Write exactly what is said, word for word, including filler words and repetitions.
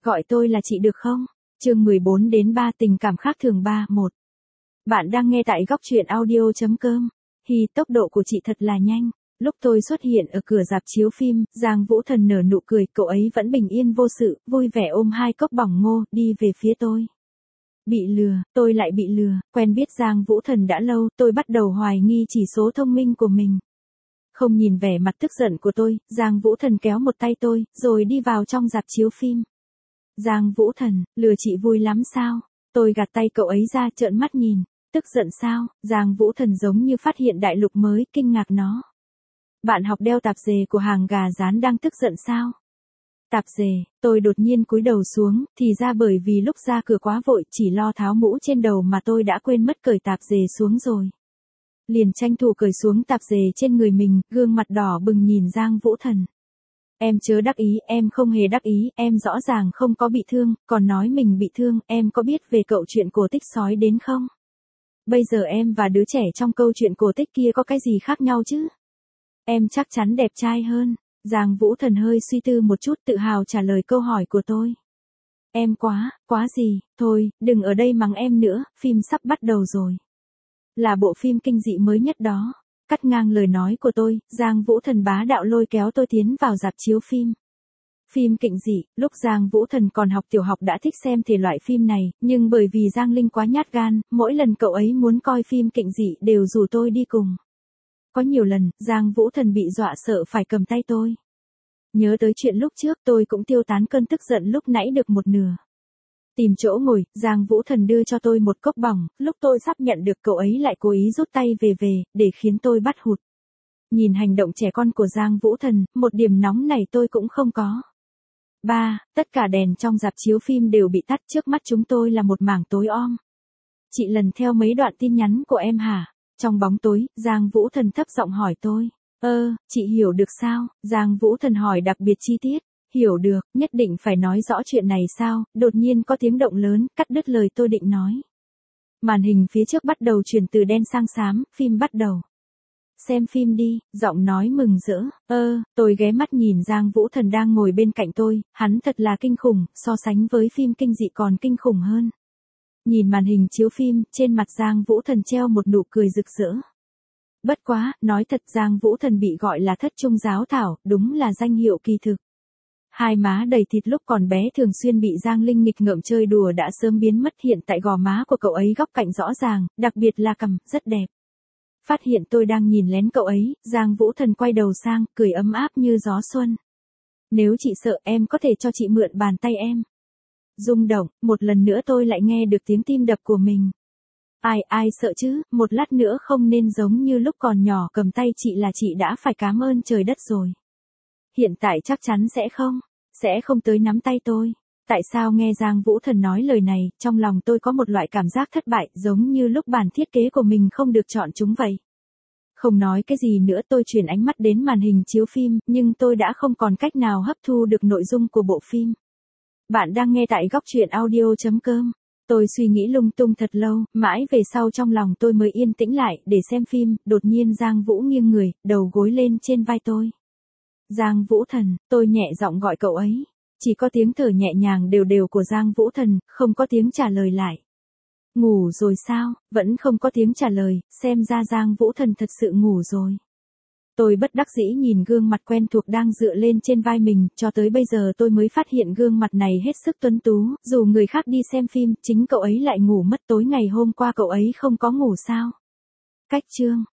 Gọi tôi là chị được không? Chương mười bốn đến ba tình cảm khác thường ba một. Bạn đang nghe tại góc truyện audio chấm com. Hi, tốc độ của chị thật là nhanh. Lúc tôi xuất hiện ở cửa rạp chiếu phim, Giang Vũ Thần nở nụ cười, cậu ấy vẫn bình yên vô sự, vui vẻ ôm hai cốc bỏng ngô, đi về phía tôi. Bị lừa, tôi lại bị lừa, quen biết Giang Vũ Thần đã lâu, tôi bắt đầu hoài nghi chỉ số thông minh của mình. Không nhìn vẻ mặt tức giận của tôi, Giang Vũ Thần kéo một tay tôi, rồi đi vào trong rạp chiếu phim. Giang Vũ Thần, lừa chị vui lắm sao? Tôi gạt tay cậu ấy ra, trợn mắt nhìn. Tức giận sao? Giang Vũ Thần giống như phát hiện đại lục mới, kinh ngạc nó. Bạn học đeo tạp dề của hàng gà rán đang tức giận sao? Tạp dề, tôi đột nhiên cúi đầu xuống, thì ra bởi vì lúc ra cửa quá vội, chỉ lo tháo mũ trên đầu mà tôi đã quên mất cởi tạp dề xuống rồi. Liền tranh thủ cởi xuống tạp dề trên người mình, gương mặt đỏ bừng nhìn Giang Vũ Thần. Em chớ đắc ý, em không hề đắc ý, em rõ ràng không có bị thương, còn nói mình bị thương, em có biết về cậu chuyện cổ tích sói đến không? Bây giờ em và đứa trẻ trong câu chuyện cổ tích kia có cái gì khác nhau chứ? Em chắc chắn đẹp trai hơn. Giang Vũ Thần hơi suy tư một chút, tự hào trả lời câu hỏi của tôi. Em quá, quá gì, thôi, đừng ở đây mắng em nữa, phim sắp bắt đầu rồi. Là bộ phim kinh dị mới nhất đó. Cắt ngang lời nói của tôi, Giang Vũ Thần bá đạo lôi kéo tôi tiến vào rạp chiếu phim. Phim kinh dị, lúc Giang Vũ Thần còn học tiểu học đã thích xem thể loại phim này, nhưng bởi vì Giang Linh quá nhát gan, mỗi lần cậu ấy muốn coi phim kinh dị đều rủ tôi đi cùng. Có nhiều lần, Giang Vũ Thần bị dọa sợ phải cầm tay tôi. Nhớ tới chuyện lúc trước, tôi cũng tiêu tán cơn tức giận lúc nãy được một nửa. Tìm chỗ ngồi, Giang Vũ Thần đưa cho tôi một cốc bỏng, lúc tôi sắp nhận được cậu ấy lại cố ý rút tay về về, để khiến tôi bắt hụt. Nhìn hành động trẻ con của Giang Vũ Thần, một điểm nóng này tôi cũng không có. Ba, tất cả đèn trong rạp chiếu phim đều bị tắt, trước mắt chúng tôi là một mảng tối om. Chị lần theo mấy đoạn tin nhắn của em hả? Trong bóng tối, Giang Vũ Thần thấp giọng hỏi tôi. Ơ, chị hiểu được sao? Giang Vũ Thần hỏi đặc biệt chi tiết. Hiểu được, nhất định phải nói rõ chuyện này sao? Đột nhiên có tiếng động lớn, cắt đứt lời tôi định nói. Màn hình phía trước bắt đầu chuyển từ đen sang xám, phim bắt đầu. Xem phim đi, giọng nói mừng rỡ. Ơ, tôi ghé mắt nhìn Giang Vũ Thần đang ngồi bên cạnh tôi, hắn thật là kinh khủng, so sánh với phim kinh dị còn kinh khủng hơn. Nhìn màn hình chiếu phim, trên mặt Giang Vũ Thần treo một nụ cười rực rỡ. Bất quá, nói thật Giang Vũ Thần bị gọi là thất trung giáo thảo, đúng là danh hiệu kỳ thực. Hai má đầy thịt lúc còn bé thường xuyên bị Giang Linh nghịch ngợm chơi đùa đã sớm biến mất, hiện tại gò má của cậu ấy góc cạnh rõ ràng, đặc biệt là cằm, rất đẹp. Phát hiện tôi đang nhìn lén cậu ấy, Giang Vũ Thần quay đầu sang, cười ấm áp như gió xuân. Nếu chị sợ em có thể cho chị mượn bàn tay em. Rung động, một lần nữa tôi lại nghe được tiếng tim đập của mình. Ai ai sợ chứ, một lát nữa không nên giống như lúc còn nhỏ cầm tay chị là chị đã phải cảm ơn trời đất rồi. Hiện tại chắc chắn sẽ không, sẽ không tới nắm tay tôi. Tại sao nghe Giang Vũ Thần nói lời này, trong lòng tôi có một loại cảm giác thất bại, giống như lúc bản thiết kế của mình không được chọn chúng vậy. Không nói cái gì nữa, tôi chuyển ánh mắt đến màn hình chiếu phim, nhưng tôi đã không còn cách nào hấp thu được nội dung của bộ phim. Bạn đang nghe tại góc truyện audio chấm com. Tôi suy nghĩ lung tung thật lâu, mãi về sau trong lòng tôi mới yên tĩnh lại để xem phim, đột nhiên Giang Vũ nghiêng người, đầu gối lên trên vai tôi. Giang Vũ Thần, tôi nhẹ giọng gọi cậu ấy. Chỉ có tiếng thở nhẹ nhàng đều đều của Giang Vũ Thần, không có tiếng trả lời lại. Ngủ rồi sao? Vẫn không có tiếng trả lời, xem ra Giang Vũ Thần thật sự ngủ rồi. Tôi bất đắc dĩ nhìn gương mặt quen thuộc đang dựa lên trên vai mình, cho tới bây giờ tôi mới phát hiện gương mặt này hết sức tuấn tú, dù người khác đi xem phim, chính cậu ấy lại ngủ mất, tối ngày hôm qua cậu ấy không có ngủ sao? Cách chương,